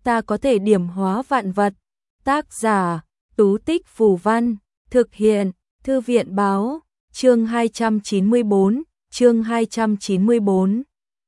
ta có thể điểm hóa vạn vật. Tác giả, Tú Tích Phù Văn, thực hiện, Thư viện Báo, chương 294, chương 294.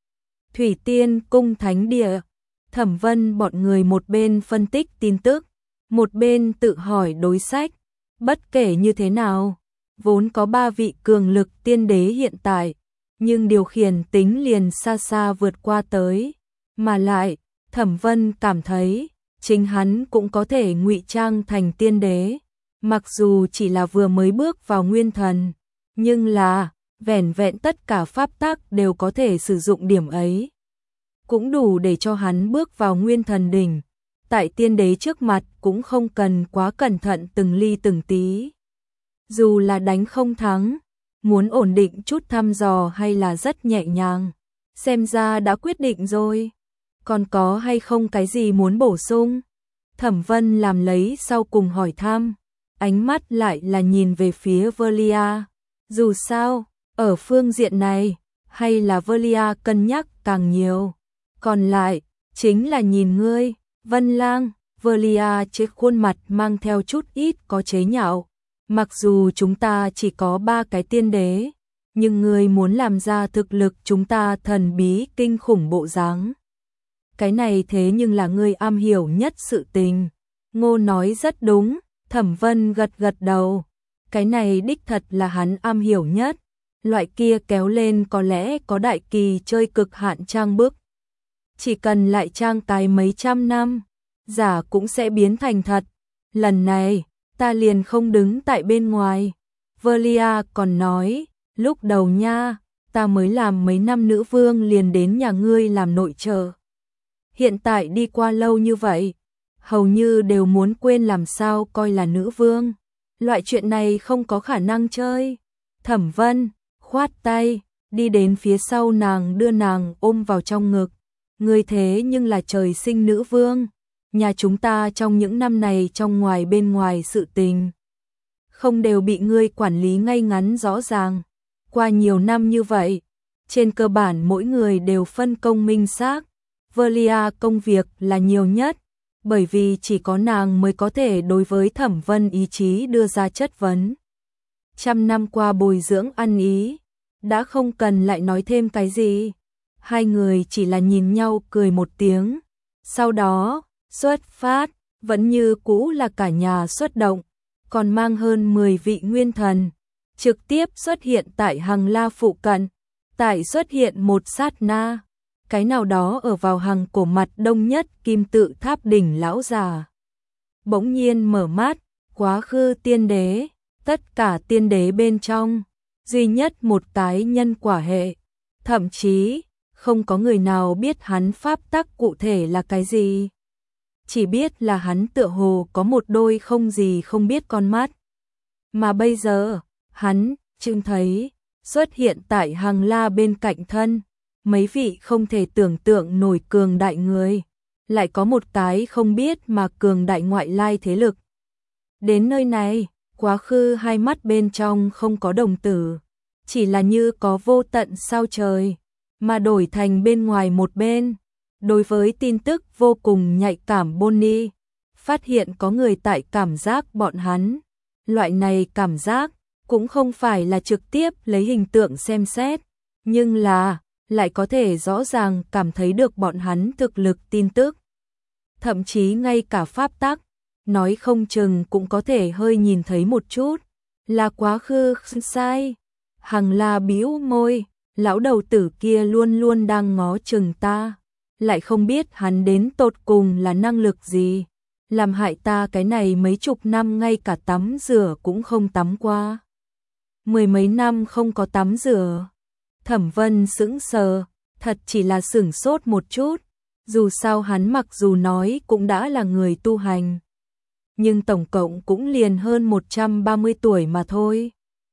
Thủy Tiên Cung Thánh Địa. Thẩm Vân bọn người một bên phân tích tin tức, một bên tự hỏi đối sách. Bất kể như thế nào, vốn có 3 vị cường lực tiên đế hiện tại, nhưng điều khiển tính liền xa xa vượt qua tới. Mà lại, Thẩm Vân cảm thấy, chính hắn cũng có thể ngụy trang thành tiên đế. Mặc dù chỉ là vừa mới bước vào nguyên thần, nhưng là, vẻn vẹn tất cả pháp tắc đều có thể sử dụng điểm ấy. Cũng đủ để cho hắn bước vào nguyên thần đỉnh. Tại tiên đế trước mặt cũng không cần quá cẩn thận từng ly từng tí. Dù là đánh không thắng, muốn ổn định chút thăm dò hay là rất nhẹ nhàng. Xem ra đã quyết định rồi. Còn có hay không cái gì muốn bổ sung? Thẩm Vân làm lấy sau cùng hỏi thăm. Ánh mắt lại là nhìn về phía Velia. Dù sao, ở phương diện này, hay là Velia cân nhắc càng nhiều. Còn lại, chính là nhìn ngươi, Vân Lang. Velia trên khuôn mặt mang theo chút ít có chế nhạo. Mặc dù chúng ta chỉ có 3 cái tiên đế, nhưng ngươi muốn làm ra thực lực chúng ta thần bí kinh khủng bộ dáng. Cái này thế nhưng là ngươi am hiểu nhất sự tình. Ngô nói rất đúng, Thẩm Vân gật gật đầu. Cái này đích thật là hắn am hiểu nhất. Loại kia kéo lên có lẽ có đại kỳ chơi cực hạn trang bức. Chỉ cần lại trang cái mấy trăm năm, giả cũng sẽ biến thành thật. Lần này, ta liền không đứng tại bên ngoài. Velia còn nói, lúc đầu nha, ta mới làm mấy năm nữ vương liền đến nhà ngươi làm nội trợ. Hiện tại đi qua lâu như vậy, hầu như đều muốn quên làm sao coi là nữ vương. Loại chuyện này không có khả năng chơi. Thẩm Vân khoát tay, đi đến phía sau nàng đưa nàng ôm vào trong ngực. Ngươi thế nhưng là trời sinh nữ vương. Nhà chúng ta trong những năm này trong ngoài bên ngoài sự tình, không đều bị ngươi quản lý ngay ngắn rõ ràng. Qua nhiều năm như vậy, trên cơ bản mỗi người đều phân công minh xác. Velia công việc là nhiều nhất, bởi vì chỉ có nàng mới có thể đối với Thẩm Vân ý chí đưa ra chất vấn. Trăm năm qua bồi dưỡng ăn ý, đã không cần lại nói thêm cái gì. Hai người chỉ là nhìn nhau cười một tiếng. Sau đó, xuất phát, vẫn như cũ là cả nhà xuất động, còn mang hơn 10 vị nguyên thần, trực tiếp xuất hiện tại Hằng La phụ cận. Tại xuất hiện một sát na, cái nào đó ở vào hàng cổ mặt đông nhất kim tự tháp đỉnh lão già bỗng nhiên mở mắt. Quá khứ tiên đế, tất cả tiên đế bên trong, duy nhất một cái nhân quả hệ, thậm chí không có người nào biết hắn pháp tắc cụ thể là cái gì. Chỉ biết là hắn tựa hồ có một đôi không gì không biết con mắt. Mà bây giờ, hắn trông thấy xuất hiện tại Hằng La bên cạnh thân, mấy vị không thể tưởng tượng nổi cường đại người, lại có một cái không biết mà cường đại ngoại lai thế lực. Đến nơi này, quá khứ hai mắt bên trong không có đồng tử, chỉ là như có vô tận sao trời, mà đổi thành bên ngoài một bên. Đối với tin tức vô cùng nhạy cảm Bonnie, phát hiện có người tại cảm giác bọn hắn. Loại này cảm giác cũng không phải là trực tiếp lấy hình tượng xem xét, nhưng là lại có thể rõ ràng cảm thấy được bọn hắn thực lực tin tức. Thậm chí ngay cả pháp tắc, nói không chừng cũng có thể hơi nhìn thấy một chút. Là quá khứ sai. Hằng La bĩu môi, lão đầu tử kia luôn luôn đang ngó chừng ta, lại không biết hắn đến tột cùng là năng lực gì, làm hại ta cái này mấy chục năm ngay cả tắm rửa cũng không tắm qua. 10 mấy năm không có tắm rửa. Thẩm Vân sững sờ, thật chỉ là sửng sốt một chút. Dù sao hắn mặc dù nói cũng đã là người tu hành, nhưng tổng cộng cũng liền hơn 130 tuổi mà thôi.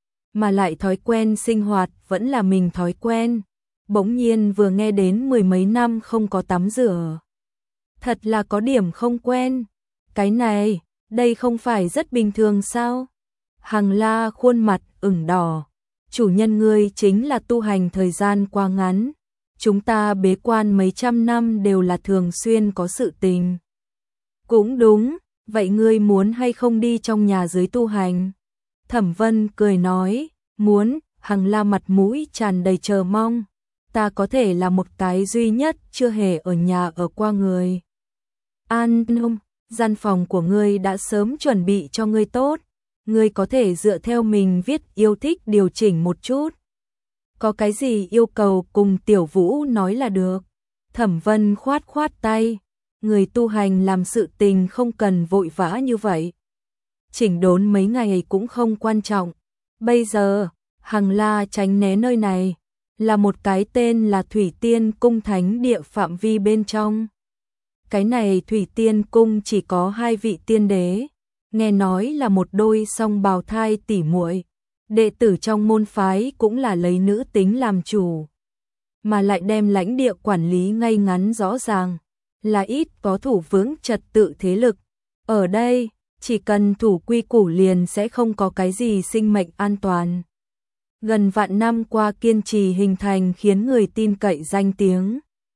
Mà lại thói quen sinh hoạt vẫn là mình thói quen. Bỗng nhiên vừa nghe đến 10 mấy năm không có tắm rửa, thật là có điểm không quen. Cái này, đây không phải rất bình thường sao? Hằng La khuôn mặt ửng đỏ. Chủ nhân ngươi chính là tu hành thời gian quá ngắn. Chúng ta bế quan mấy trăm năm đều là thường xuyên có sự tình. Cũng đúng, vậy ngươi muốn hay không đi trong nhà dưới tu hành? Thẩm Vân cười nói, muốn. Hằng La mặt mũi tràn đầy chờ mong. Ta có thể là một cái duy nhất chưa hề ở nhà ở qua người. An Nông, gian phòng của ngươi đã sớm chuẩn bị cho ngươi tốt. Ngươi có thể dựa theo mình viết yêu thích điều chỉnh một chút. Có cái gì yêu cầu cùng Tiểu Vũ nói là được. Thẩm Vân khoát khoát tay. Người tu hành làm sự tình không cần vội vã như vậy. Chỉnh đốn mấy ngày cũng không quan trọng. Bây giờ, Hằng La tránh né nơi này, là một cái tên là Thủy Tiên Cung thánh địa phạm vi bên trong. Cái này Thủy Tiên Cung chỉ có 2 vị tiên đế, nghe nói là một đôi song bào thai tỉ muội. Đệ tử trong môn phái cũng là lấy nữ tính làm chủ, mà lại đem lãnh địa quản lý ngay ngắn rõ ràng, là ít có thủ vững trật tự thế lực. Ở đây, chỉ cần thủ quy củ liền sẽ không có cái gì sinh mệnh an toàn. Gần vạn năm qua kiên trì hình thành khiến người tin cậy danh tiếng.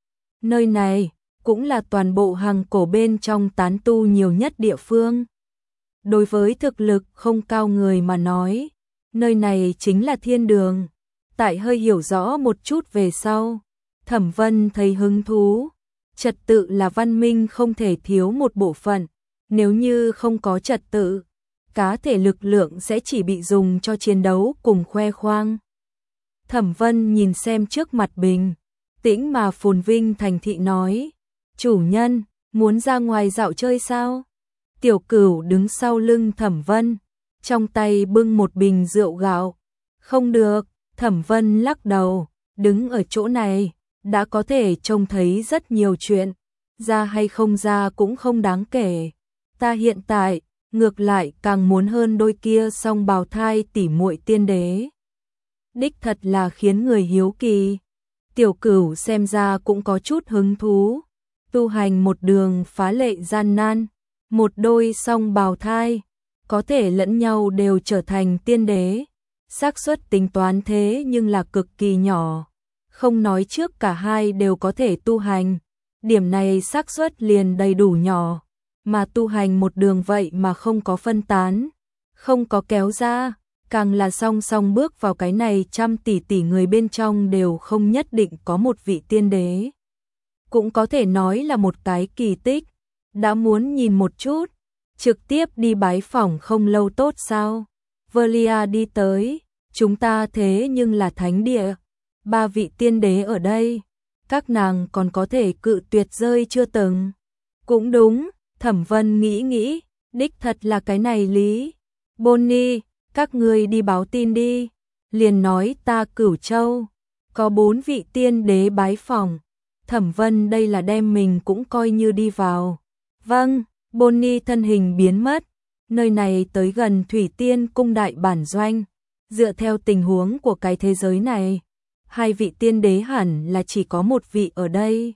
Nơi này cũng là toàn bộ Hằng Cổ bên trong tán tu nhiều nhất địa phương. Đối với thực lực không cao người mà nói, nơi này chính là thiên đường. Tại hơi hiểu rõ một chút về sau, Thẩm Vân thấy hứng thú. Trật tự là văn minh không thể thiếu một bộ phận. Nếu như không có trật tự, cá thể lực lượng sẽ chỉ bị dùng cho chiến đấu cùng khoe khoang. Thẩm Vân nhìn xem trước mặt bình tĩnh mà phồn vinh thành thị nói, chủ nhân, muốn ra ngoài dạo chơi sao? Tiểu Cửu đứng sau lưng Thẩm Vân, trong tay bưng một bình rượu gạo. Không được, Thẩm Vân lắc đầu, đứng ở chỗ này, đã có thể trông thấy rất nhiều chuyện, ra hay không ra cũng không đáng kể. Ta hiện tại, ngược lại càng muốn hơn đôi kia song bào thai tỉ muội tiên đế. Đích thật là khiến người hiếu kỳ. Tiểu Cửu xem ra cũng có chút hứng thú. Tu hành một đường phá lệ gian nan, một đôi song bào thai, có thể lẫn nhau đều trở thành tiên đế. Xác suất tính toán thế nhưng là cực kỳ nhỏ. Không nói trước cả hai đều có thể tu hành, điểm này xác suất liền đầy đủ nhỏ. Mà tu hành một đường vậy mà không có phân tán, không có kéo ra, càng là song song bước vào cái này trăm tỷ người bên trong đều không nhất định có một vị tiên đế. Cũng có thể nói là một cái kỳ tích. Đã muốn nhìn một chút, trực tiếp đi bái phỏng không lâu tốt sao? Velia đi tới, chúng ta thế nhưng là thánh địa, 3 vị tiên đế ở đây, các nàng còn có thể cự tuyệt rơi chưa từng. Cũng đúng. Thẩm Vân nghĩ, đích thật là cái này lý. Bonnie, các ngươi đi báo tin đi. Liền nói ta Cửu Châu, có 4 vị tiên đế bái phỏng. Thẩm Vân đây là đem mình cũng coi như đi vào. Vâng, Bonnie thân hình biến mất. Nơi này tới gần Thủy Tiên Cung đại bản doanh. Dựa theo tình huống của cái thế giới này, 2 vị tiên đế hẳn là chỉ có một vị ở đây.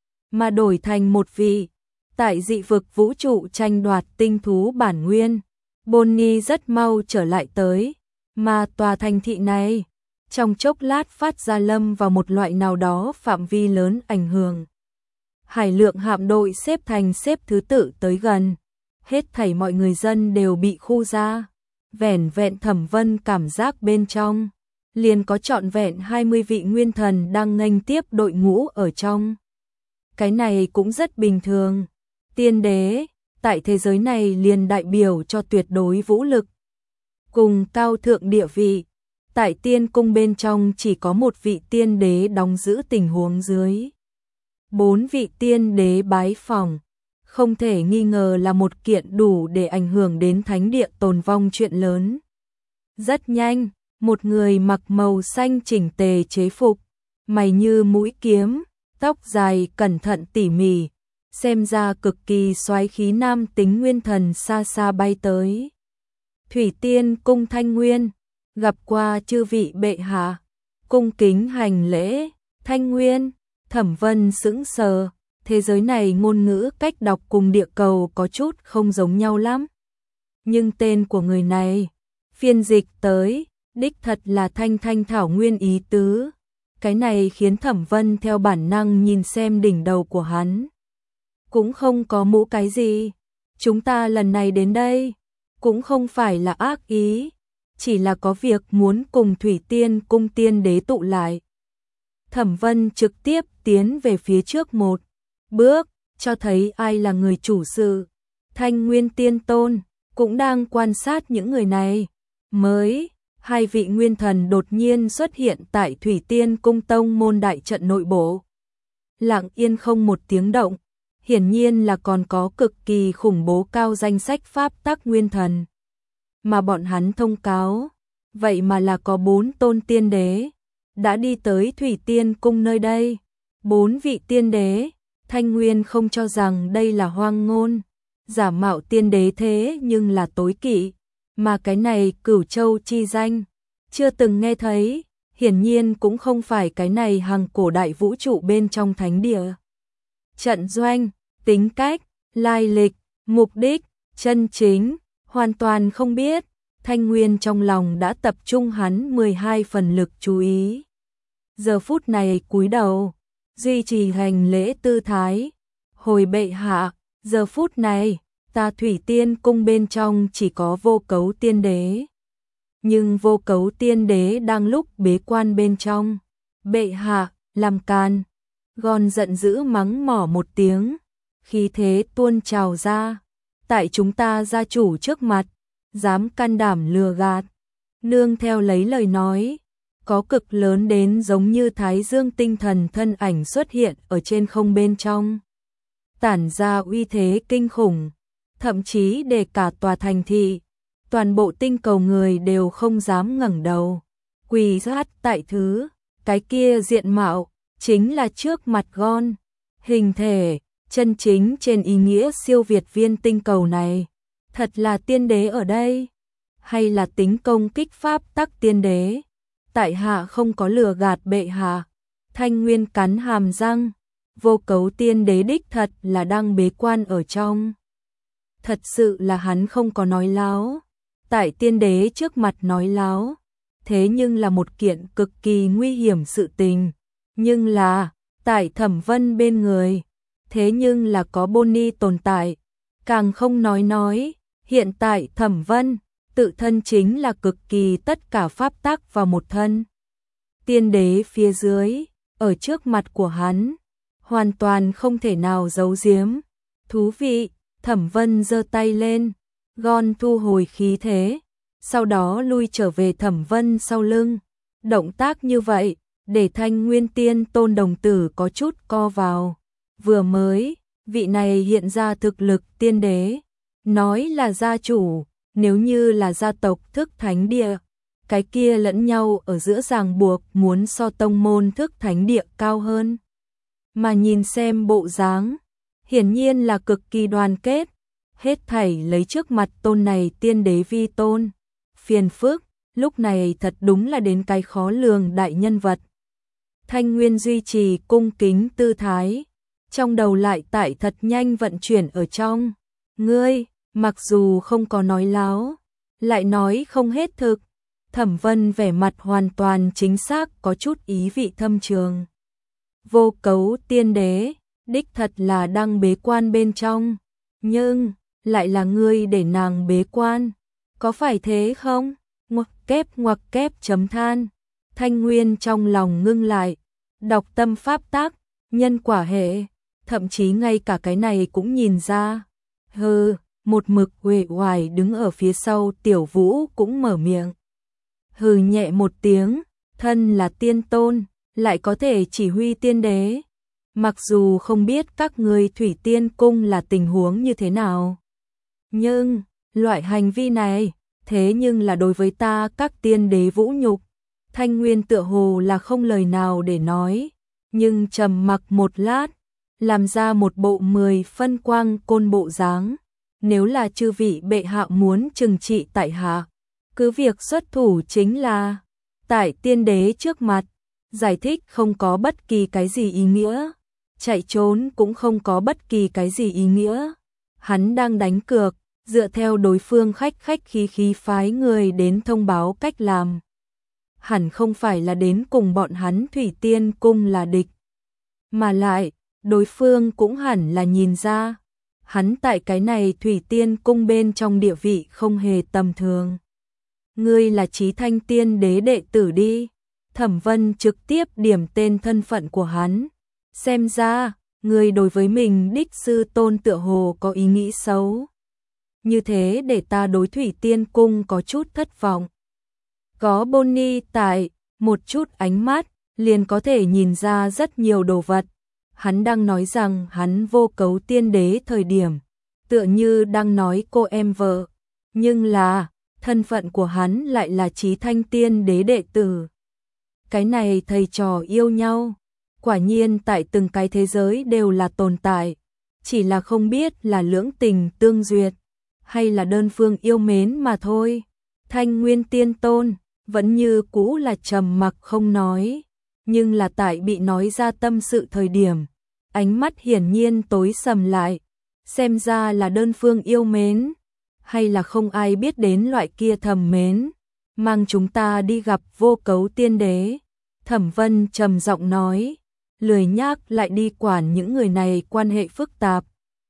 Mà đổi thành một vị. Tại dị vực vũ trụ tranh đoạt tinh thú bản nguyên, Bonnie rất mau trở lại tới, mà tòa thành thị này, trong chốc lát phát ra lâm vào một loại nào đó phạm vi lớn ảnh hưởng. Hải lượng hạm đội xếp thành xếp thứ tự tới gần, hết thảy mọi người dân đều bị khu ra, vẻn vẹn Thẩm Vân cảm giác bên trong, liền có trọn vẹn 20 vị nguyên thần đang nghênh tiếp đội ngũ ở trong. Cái này cũng rất bình thường. Tiên đế, tại thế giới này liền đại biểu cho tuyệt đối vũ lực. Cùng cao thượng địa vị, tại tiên cung bên trong chỉ có một vị tiên đế đóng giữ tình huống dưới. 4 vị tiên đế bái phỏng, không thể nghi ngờ là một kiện đủ để ảnh hưởng đến thánh địa tồn vong chuyện lớn. Rất nhanh, một người mặc màu xanh chỉnh tề chế phục, mày như mũi kiếm, tóc dài cẩn thận tỉ mỉ, xem ra cực kỳ soái khí nam tính nguyên thần xa xa bay tới. Thủy Tiên Cung Thanh Nguyên, gặp qua chư vị bệ hạ, cung kính hành lễ. Thanh Nguyên, Thẩm Vân sững sờ, thế giới này ngôn ngữ cách đọc cùng địa cầu có chút không giống nhau lắm. Nhưng tên của người này, phiên dịch tới, đích thật là Thanh Thanh Thảo Nguyên ý tứ. Cái này khiến Thẩm Vân theo bản năng nhìn xem đỉnh đầu của hắn. Cũng không có mũ cái gì, chúng ta lần này đến đây, cũng không phải là ác ý, chỉ là có việc muốn cùng Thủy Tiên Cung tiên đế tụ lại. Thẩm Vân trực tiếp tiến về phía trước một bước, cho thấy ai là người chủ sự. Thanh Nguyên Tiên Tôn cũng đang quan sát những người này. Hai vị nguyên thần đột nhiên xuất hiện tại Thủy Tiên Cung tông môn đại trận nội bộ. Lặng yên không một tiếng động, hiển nhiên là còn có cực kỳ khủng bố cao danh sách pháp tắc nguyên thần. Mà bọn hắn thông cáo, vậy mà là có 4 tôn tiên đế đã đi tới Thủy Tiên Cung nơi đây. 4 vị tiên đế, Thanh Nguyên không cho rằng đây là hoang ngôn, giả mạo tiên đế thế nhưng là tối kỵ, mà cái này Cửu Châu chi danh, chưa từng nghe thấy, hiển nhiên cũng không phải cái này hàng cổ đại vũ trụ bên trong thánh địa. Trận doanh, tính cách, lai lịch, mục đích, chân chính, hoàn toàn không biết. Thanh Nguyên trong lòng đã tập trung hắn 12 phần lực chú ý. Giờ phút này cúi đầu, duy trì hành lễ tư thái. Hồi bệ hạ, giờ phút này, ta Thủy Tiên Cung bên trong chỉ có Vô Cấu tiên đế. Nhưng Vô Cấu tiên đế đang lúc bế quan bên trong. Bệ hạ, làm càn. Gon giận dữ mắng mỏ một tiếng, khí thế tuôn trào ra. Tại chúng ta gia chủ trước mặt, dám can đảm lừa gạt. Nương theo lấy lời nói, có cực lớn đến giống như Thái Dương tinh thần thân ảnh xuất hiện ở trên không bên trong. Tản ra uy thế kinh khủng, thậm chí để cả tòa thành thị, toàn bộ tinh cầu người đều không dám ngẩng đầu. Quỳ sát tại thứ, cái kia diện mạo, chính là trước mặt Gon. Hình thể, chân chính trên ý nghĩa siêu việt viên tinh cầu này. Thật là tiên đế ở đây, hay là tính công kích pháp tắc tiên đế? Tại hạ không có lừa gạt bệ hạ. Thanh Nguyên cắn hàm răng, Vô Cấu tiên đế đích thật là đang bế quan ở trong. Thật sự là hắn không có nói láo, tại tiên đế trước mặt nói láo, thế nhưng là một kiện cực kỳ nguy hiểm sự tình. Nhưng là, tại Thẩm Vân bên người, thế nhưng là có Bonnie tồn tại, càng không nói, hiện tại Thẩm Vân, tự thân chính là cực kỳ tất cả pháp tắc vào một thân. Tiên đế phía dưới, ở trước mặt của hắn, hoàn toàn không thể nào giấu giếm. Thú vị, Thẩm Vân giơ tay lên, Gon thu hồi khí thế, sau đó lui trở về Thẩm Vân sau lưng. Động tác như vậy, để Thanh Nguyên Tiên Tôn đồng tử có chút co vào. Vừa mới, vị này hiện ra thực lực tiên đế, nói là gia chủ, nếu như là gia tộc thức thánh địa, cái kia lẫn nhau ở giữa ràng buộc muốn so tông môn thức thánh địa cao hơn. Mà nhìn xem bộ dáng, hiển nhiên là cực kỳ đoàn kết, hết thảy lấy trước mặt tôn này tiên đế vi tôn. Phiền phức, lúc này thật đúng là đến cái khó lường đại nhân vật. Thanh Nguyên duy trì cung kính tư thái, trong đầu lại tại thật nhanh vận chuyển ở trong. Ngươi, mặc dù không có nói láo, lại nói không hết thực. Thẩm Vân vẻ mặt hoàn toàn chính xác có chút ý vị thâm trường. Vô Cấu tiên đế, đích thật là đang bế quan bên trong, nhưng lại là ngươi để nàng bế quan, có phải thế không? Ngoặc kép chấm than. Thanh Nguyên trong lòng ngưng lại, đọc tâm pháp tắc, nhân quả hệ, thậm chí ngay cả cái này cũng nhìn ra. Hừ, một mực uể oải đứng ở phía sau Tiểu Vũ cũng mở miệng. Hừ nhẹ một tiếng, thân là tiên tôn, lại có thể chỉ huy tiên đế. Mặc dù không biết các ngươi Thủy Tiên Cung là tình huống như thế nào, nhưng loại hành vi này, thế nhưng là đối với ta các tiên đế vũ nhục. Thanh Nguyên tựa hồ là không lời nào để nói, nhưng trầm mặc một lát, làm ra một bộ 10 phân quang côn bộ dáng. Nếu là chư vị bệ hạ muốn trừng trị tại hạ, cứ việc xuất thủ chính là tại tiên đế trước mặt, giải thích không có bất kỳ cái gì ý nghĩa, chạy trốn cũng không có bất kỳ cái gì ý nghĩa. Hắn đang đánh cược, dựa theo đối phương khách khí phái người đến thông báo cách làm. Hẳn không phải là đến cùng bọn hắn Thủy Tiên Cung là địch, mà lại, đối phương cũng hẳn là nhìn ra, hắn tại cái này Thủy Tiên cung bên trong địa vị không hề tầm thường. Ngươi là Chí Thanh tiên đế đệ tử đi. Thẩm Vân trực tiếp điểm tên thân phận của hắn. Xem ra, ngươi đối với mình đích sư tôn tựa hồ có ý nghĩ xấu. Như thế để ta đối Thủy Tiên cung có chút thất vọng. Có Bonnie tại, một chút ánh mắt, liền có thể nhìn ra rất nhiều đồ vật. Hắn đang nói rằng hắn vô cấu tiên đế thời điểm, tựa như đang nói cô em vợ. Nhưng là, thân phận của hắn lại là Chí Thanh tiên đế đệ tử. Cái này thầy trò yêu nhau, quả nhiên tại từng cái thế giới đều là tồn tại. Chỉ là không biết là lưỡng tình tương duyệt, hay là đơn phương yêu mến mà thôi. Thanh Nguyên Tiên Tôn vẫn như cũ là trầm mặc không nói, nhưng là tại bị nói ra tâm sự thời điểm, ánh mắt hiển nhiên tối sầm lại, xem ra là đơn phương yêu mến, hay là không ai biết đến loại kia thầm mến. Mang chúng ta đi gặp vô cấu tiên đế. Thẩm Vân trầm giọng nói, lười nhác lại đi quản những người này quan hệ phức tạp.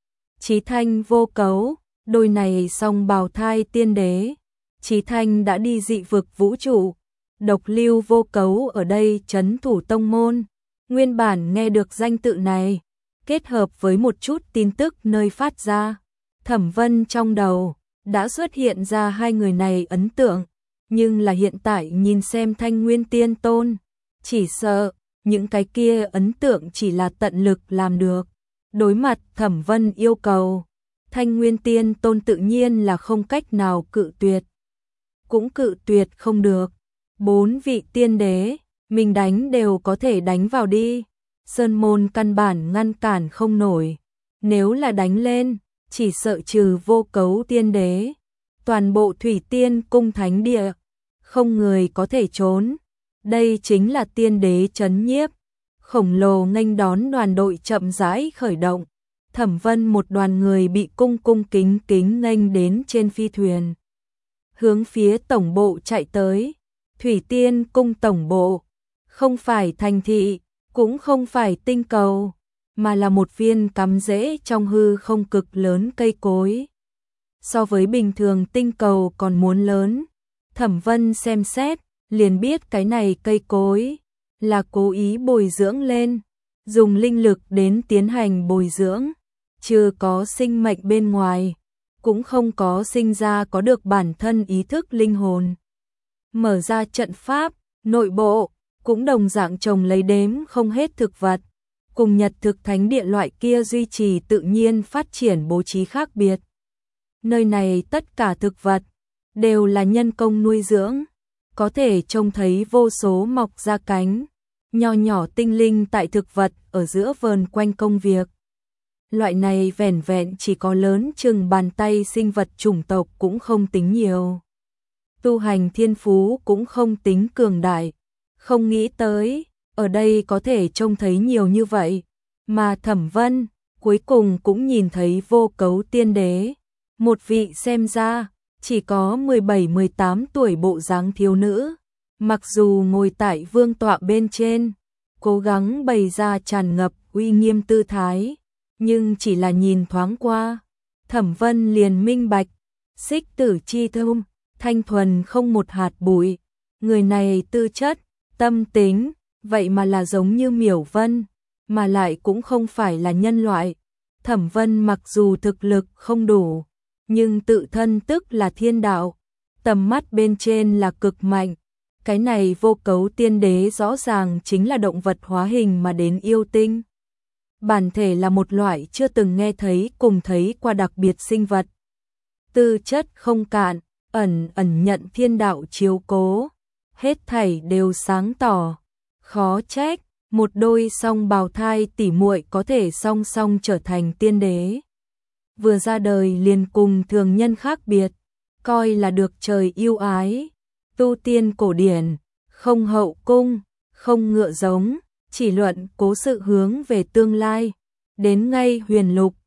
Chí Thanh vô cấu, đôi này song bào thai tiên đế. Chí Thanh đã đi dị vực vũ trụ, Độc Lưu vô cấu ở đây trấn thủ tông môn. Nguyên bản nghe được danh tự này, kết hợp với một chút tin tức nơi phát ra, Thẩm Vân trong đầu đã xuất hiện ra hai người này ấn tượng, nhưng là hiện tại nhìn xem Thanh Nguyên Tiên Tôn, chỉ sợ những cái kia ấn tượng chỉ là tận lực làm được. Đối mặt Thẩm Vân yêu cầu, Thanh Nguyên Tiên Tôn tự nhiên là không cách nào cự tuyệt. Cũng cự tuyệt không được. 4 vị tiên đế, mình đánh đều có thể đánh vào đi. Sơn môn căn bản ngăn cản không nổi. Nếu là đánh lên, chỉ sợ trừ vô cấu tiên đế. Toàn bộ Thủy Tiên cung thánh địa, không người có thể trốn. Đây chính là tiên đế trấn nhiếp. Khổng lồ nghênh đón đoàn đội chậm rãi khởi động. Thẩm Vân một đoàn người bị cung cung kính kính nghênh đến trên phi thuyền. Hướng phía tổng bộ chạy tới. Thủy Tiên cung tổng bộ, không phải thành thị, cũng không phải tinh cầu, mà là một viên cắm rễ trong hư không cực lớn cây cối. So với bình thường tinh cầu còn muốn lớn. Thẩm Vân xem xét, liền biết cái này cây cối là cố ý bồi dưỡng lên, dùng linh lực đến tiến hành bồi dưỡng, chưa có sinh mệnh bên ngoài, cũng không có sinh ra có được bản thân ý thức linh hồn. Mở ra trận pháp, nội bộ, cũng đồng dạng trồng lấy đếm không hết thực vật, cùng Nhật thực thánh địa loại kia duy trì tự nhiên phát triển bố trí khác biệt. Nơi này tất cả thực vật, đều là nhân công nuôi dưỡng, có thể trông thấy vô số mọc ra cánh, nho nhỏ tinh linh tại thực vật ở giữa vườn quanh công việc. Loại này vẻn vẹn chỉ có lớn chừng bàn tay sinh vật chủng tộc cũng không tính nhiều. Tu hành thiên phú cũng không tính cường đại, không nghĩ tới, ở đây có thể trông thấy nhiều như vậy, mà Thẩm Vân cuối cùng cũng nhìn thấy vô cấu tiên đế, một vị xem ra chỉ có 17-18 tuổi bộ dáng thiếu nữ, mặc dù ngồi tại vương tọa bên trên, cố gắng bày ra tràn ngập uy nghiêm tư thái, nhưng chỉ là nhìn thoáng qua, Thẩm Vân liền minh bạch, xích tử chi thơm, thanh thuần không một hạt bụi, người này tư chất, tâm tính, vậy mà là giống như Miểu Vân, mà lại cũng không phải là nhân loại. Thẩm Vân mặc dù thực lực không đủ, nhưng tự thân tức là thiên đạo, tầm mắt bên trên là cực mạnh. Cái này vô cấu tiên đế rõ ràng chính là động vật hóa hình mà đến yêu tinh. Bản thể là một loại chưa từng nghe thấy cùng thấy qua đặc biệt sinh vật. Tư chất không cạn, ẩn nhận thiên đạo chiếu cố, hết thảy đều sáng tỏ. Khó trách, một đôi song bào thai tỉ muội có thể song song trở thành tiên đế. Vừa ra đời liền cùng thường nhân khác biệt, coi là được trời yêu ái. Tu tiên cổ điển, không hậu cung, không ngựa giống, chỉ luận cố sự hướng về tương lai. Đến ngay huyền lục,